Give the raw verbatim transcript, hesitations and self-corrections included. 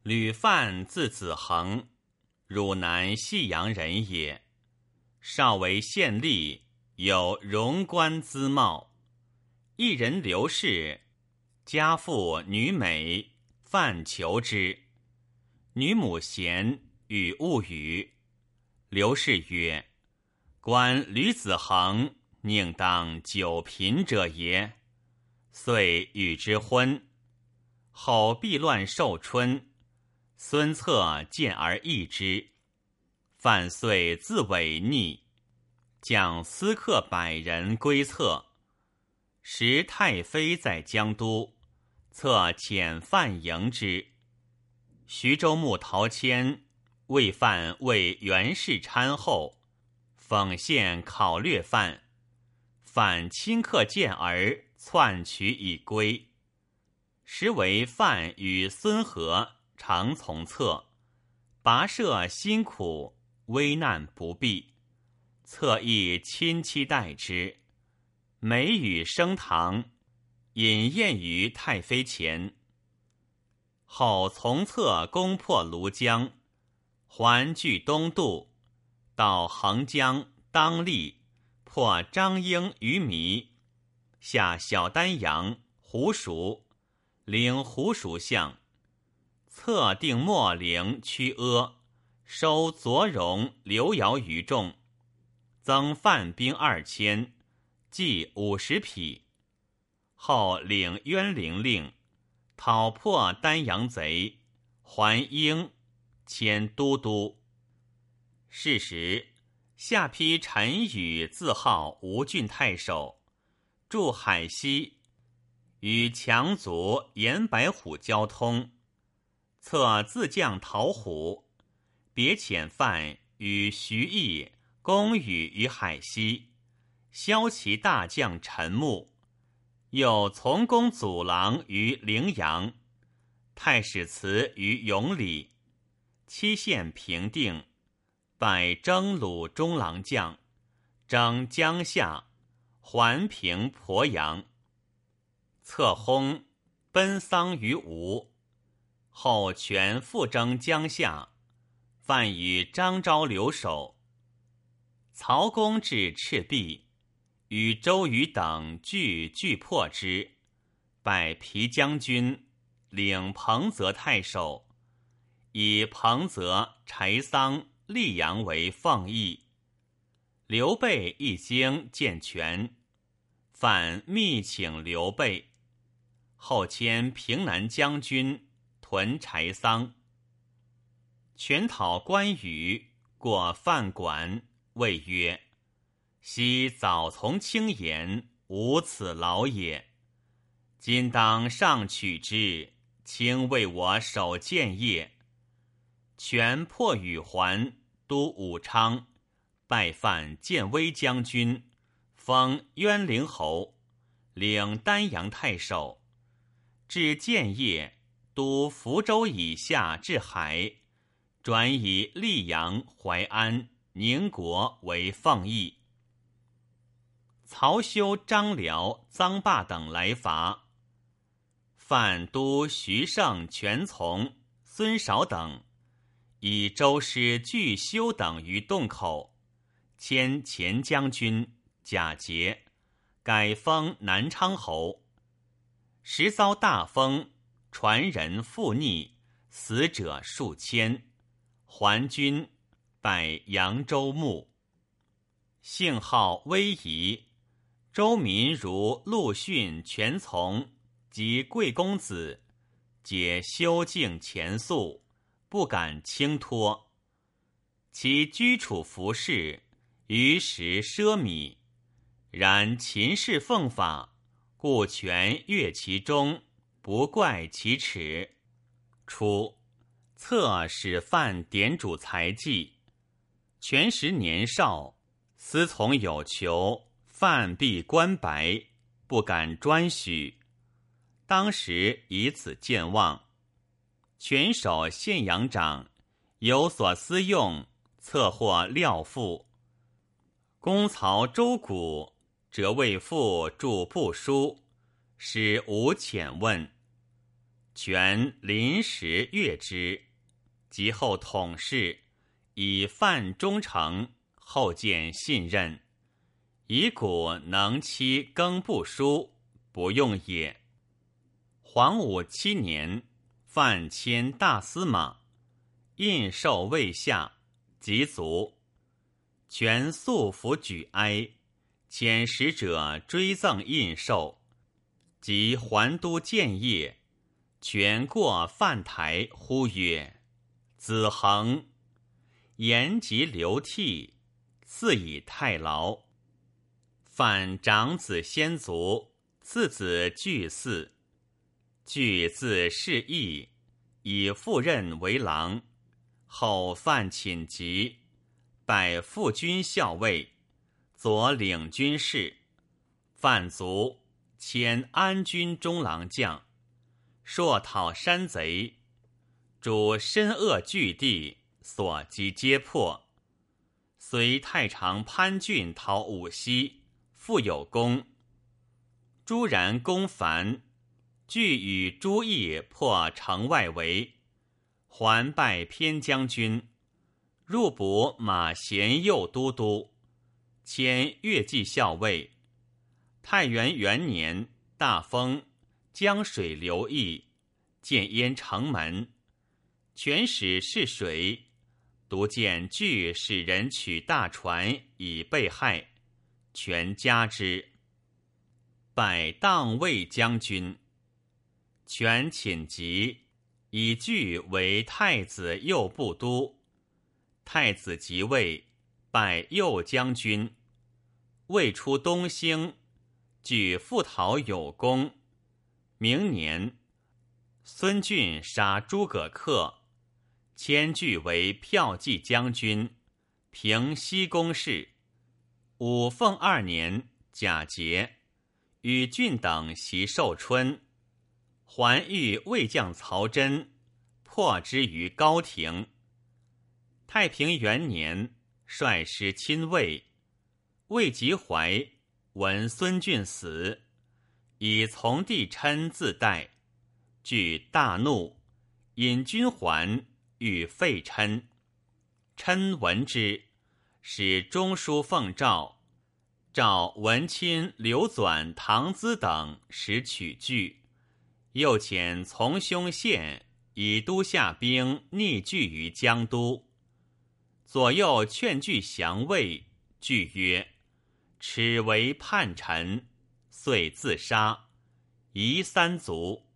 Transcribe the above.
吕范字子恒，汝南信阳人也。少为县吏，有荣官姿貌。一人刘氏，家父女美，范求之。女母贤，与勿语。刘氏曰：观吕子恒，宁当久贫者也。遂与之婚。后避乱寿春，孙策见而异之。范遂自违逆，将司客百人归策。时太妃在江都，策遣范迎之。徐州牧陶谦为范为袁氏参后，讽献考略范。范顷刻见而篡取以归。时为范与孙和常从策，跋涉辛苦，危难不避。策亦亲戚待之，每与升堂，饮宴于太妃前。后从策攻破庐江，还据东渡，到横江、当立，破张英于糜，下小丹阳、胡熟，领胡熟相。策定秣陵、曲阿，收左戎、刘繇于众，增范兵二千，计五十匹。后领渊陵令，讨破丹阳贼，还英，迁都督。是时，下邳陈宇自号吴郡太守，驻海西，与强族严白虎交通。策自将陶虎，别遣范与徐毅攻羽于海西，骁骑大将陈穆，又从攻祖郎于陵阳，太史慈于永里，期限平定，拜征虏中郎将，征江夏，还平鄱阳。策薨，奔丧于吴。后全复征江夏，范与张昭留守。曹公至赤壁，与周瑜等俱拒破之，拜皮将军，领彭泽太守，以彭泽、柴桑、溧阳为奉义。刘备一经见权，范密请刘备。后迁平南将军，屯柴桑。权讨关羽，过范馆，谓曰：昔早从轻言，无此劳也。今当上取之，卿为我守建业。权破羽还，都武昌，拜范建威将军，封渊陵侯，领丹阳太守。至建业，都福州以下至海，转以溧阳、淮安、宁国为奉义。曹休、张辽、臧霸等来伐，范都徐盛、全从、孙绍等以周师拒休等于洞口，迁前将军贾节，改封南昌侯。时遭大风，船人覆溺，死者数千。还军，拜扬州牧。姓号威仪，周民如陆逊、全从及贵公子，皆修敬前素，不敢轻托。其居处服饰，于时奢靡，然秦氏奉法，故权悦其中，不怪其耻。初，策使范典主才技，权时年少，思从有求，范必官白，不敢专许。当时以此健忘。权守县阳长，有所私用，策获料赋。公曹周谷则为父著部书，使无遣问。 权临时阅之，及后统事，以犯忠诚，后见信任。以古能期耕不书，不用也。黄武七年，范迁大司马，印绶未下，即卒。权素服举哀，遣使者追赠印绶，及还都建业。权过范台，呼曰：“子恒！”言及流涕，赐以太牢。范长子先卒，次子巨嗣。巨字士义，以父任为郎。后范寝疾，拜副军校尉，左领军事。范卒，迁安军中郎将。朔讨山贼，主深恶巨地，所击皆破。随太常潘俊讨武溪，复有功。朱然攻樊，据与朱毅破城外围，还败偏将军，入补马贤右都督，迁越骑校尉。太元元年，大风，江水流溢，建淹城门。权使试水，独见巨使人取大船以备害，权加之。拜当卫将军。权寝疾，以巨为太子右部都。太子即位，拜右将军。未出东兴，据复讨有功。明年，孙峻杀诸葛恪，迁据为骠骑将军，平西宫事。武凤二年，甲节，与郡等袭寿春，还遇魏将曹真，破之于高亭。太平元年，率师亲魏。魏及怀，闻孙峻死，以从弟琛自代，惧大怒，引军还，欲废琛。琛闻之，使中书奉诏，召文钦、刘纂、唐咨等使取据，又遣从兄献以都下兵逆拒于江都。左右劝拒降魏，惧曰：“耻为叛臣，遂自杀，夷三族。”